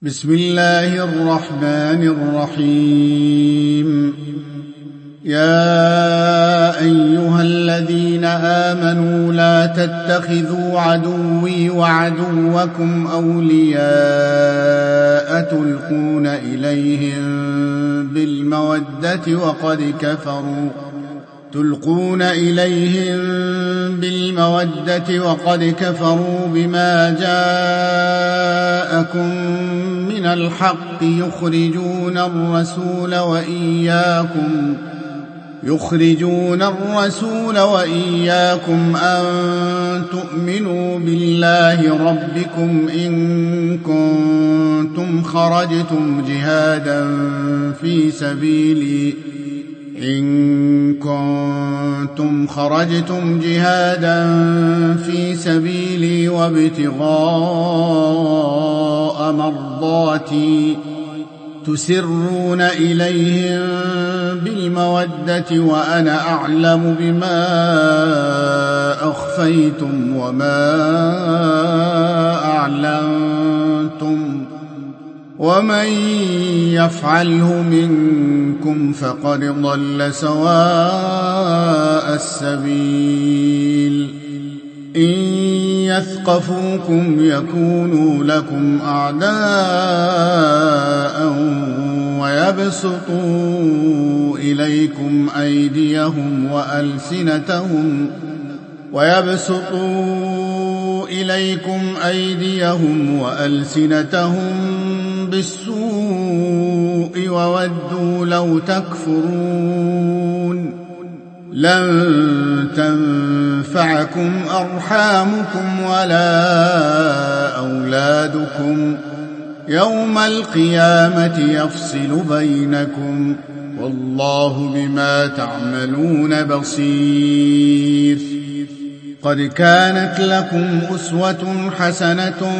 بسم الله الرحمن الرحيم. يا أيها الذين آمنوا لا تتخذوا عدوي وعدوكم أولياء تلقون إليهم بالمودة وقد كفروا بما جاءكم من الحق يخرجون الرسول وإياكم أن تؤمنوا بالله ربكم إن كنتم خرجتم جهادا في سبيلي وابتغاء مرضاتي تسرون إليهم بالمودة وأنا أعلم بما أخفيتم وما أعلنتم ومن يفعله منكم فقد ضل سواء السبيل. إن يثقفوكم يكونوا لكم أعداء ويبسطوا إليكم أيديهم وألسنتهم بالسوء وودوا لو تكفرون. لن تنفعكم أرحامكم ولا أولادكم يوم القيامة يفصل بينكم والله بما تعملون بصير. قد كانت لكم أسوة حسنة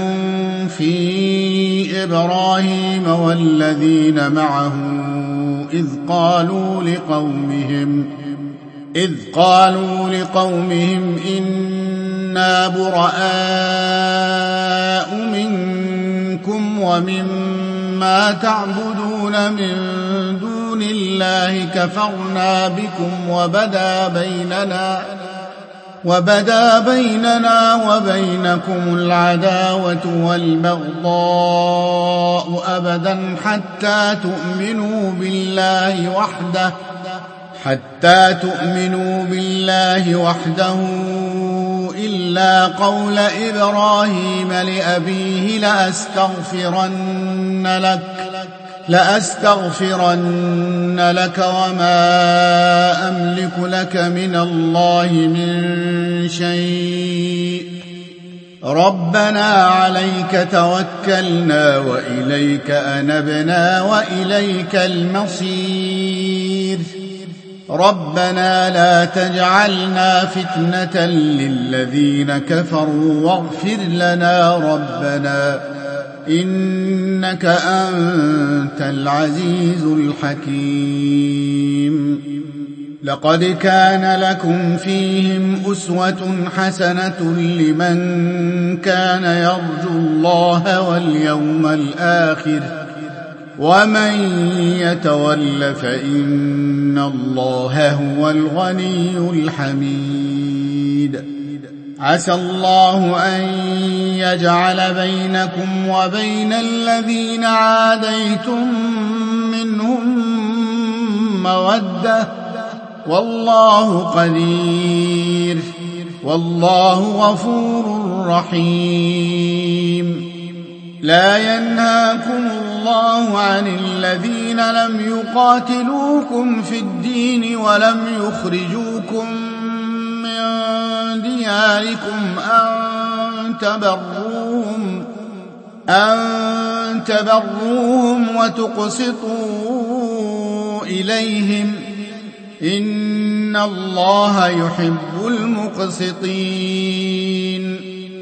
في إبراهيم والذين معه إذ قالوا لقومهم إنا براء منكم ومما تعبدون من دون الله كفرنا بكم وبدا بيننا وبينكم العداوة والبغضاء أبدا حتى تؤمنوا بالله وحده إلا قول إبراهيم لأبيه لأستغفرن لك وما أملك لك من الله من شيء ربنا عليك توكلنا وإليك أنبنا وإليك المصير. ربنا لا تجعلنا فتنة للذين كفروا واغفر لنا ربنا إنك أنت العزيز الحكيم. لقد كان لكم فيهم أسوة حسنة لمن كان يرجو الله واليوم الآخر ومن يتول فإن الله هو الغني الحميد. عسى الله أن يجعل بينكم وبين الذين عاديتم منهم مودة والله قدير والله غفور رحيم. لا ينهاكم الله عن الذين لم يقاتلوكم في الدين ولم يخرجوكم من دياركم أن تبروهم وتقسطوا إليهم إن الله يحب المقسطين.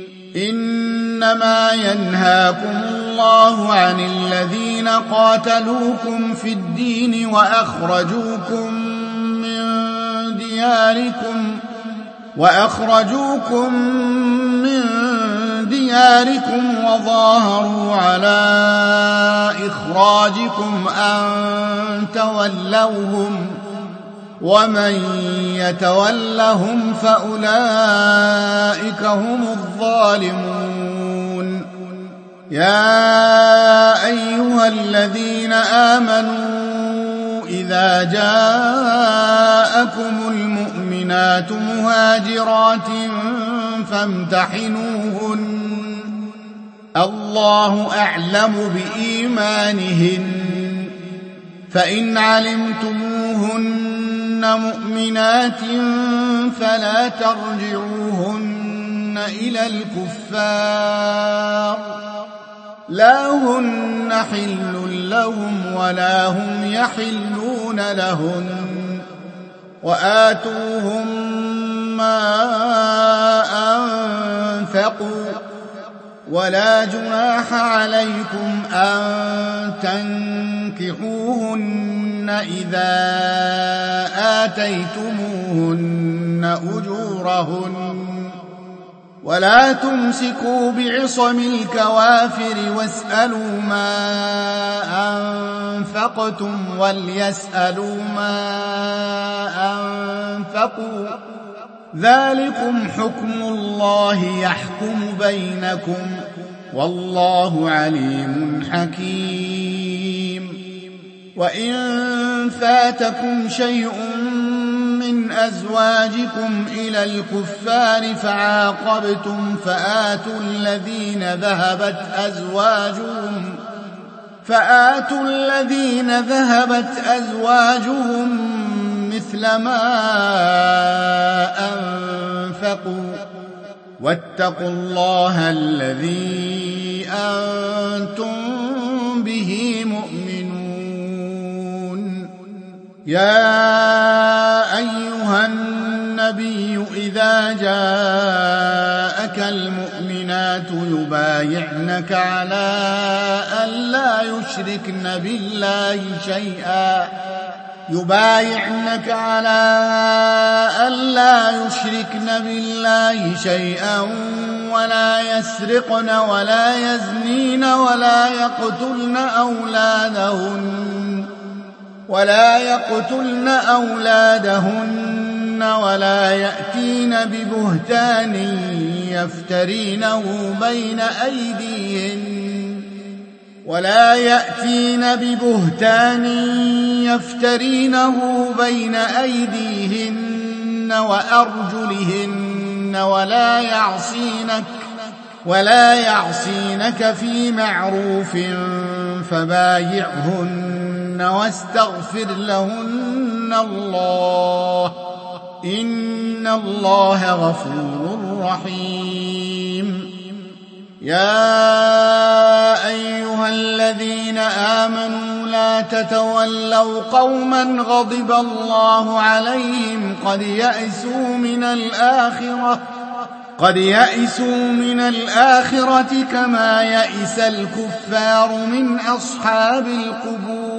إنما ينهاكم الله عن الذين قاتلوكم في الدين وأخرجوكم من دياركم وظاهروا على إخراجكم أن تولوهم ومن يتولهم فأولئك هم الظالمون يا أيها الذين آمنوا إذا جاءكم المؤمنات مهاجرات فامتحنوهن الله أعلم بإيمانهن فإن علمتموهن مؤمنات فلا ترجعوهن إلى الكفار لا هن حل لهم ولا هم يحلون لهن وآتوهم ما أنفقوا ولا جناح عليكم أن تنكحوهن إذا آتيتموهن أجورهن ولا تمسكوا بعصم الكوافر واسألوا ما أنفقتم وليسألوا ما أنفقوا ذلكم حكم الله يحكم بينكم والله عليم حكيم وإن فاتكم شيء من أزواجكم إلى الكفار فعاقبتم فآتوا الذين ذهبت أزواجهم مثل ما أنفقوا واتقوا الله الذي أنتم به مؤمنون يا أيها النبي إذا جاءك المؤمنات يبايعنك على ألا يشركن بالله شيئا ولا يسرقن ولا يزنين ولا يقتلن أولادهن ولا يأتين ببهتان يفترينه بين أيديهن وأرجلهن ولا يعصينك في معروف فبايعهن واستغفر لهن الله إن الله غفور رحيم يا أيها الذين آمنوا لا تتولوا قوما غضب الله عليهم قد يئسوا من الآخرة كما يئس الكفار من أصحاب القبور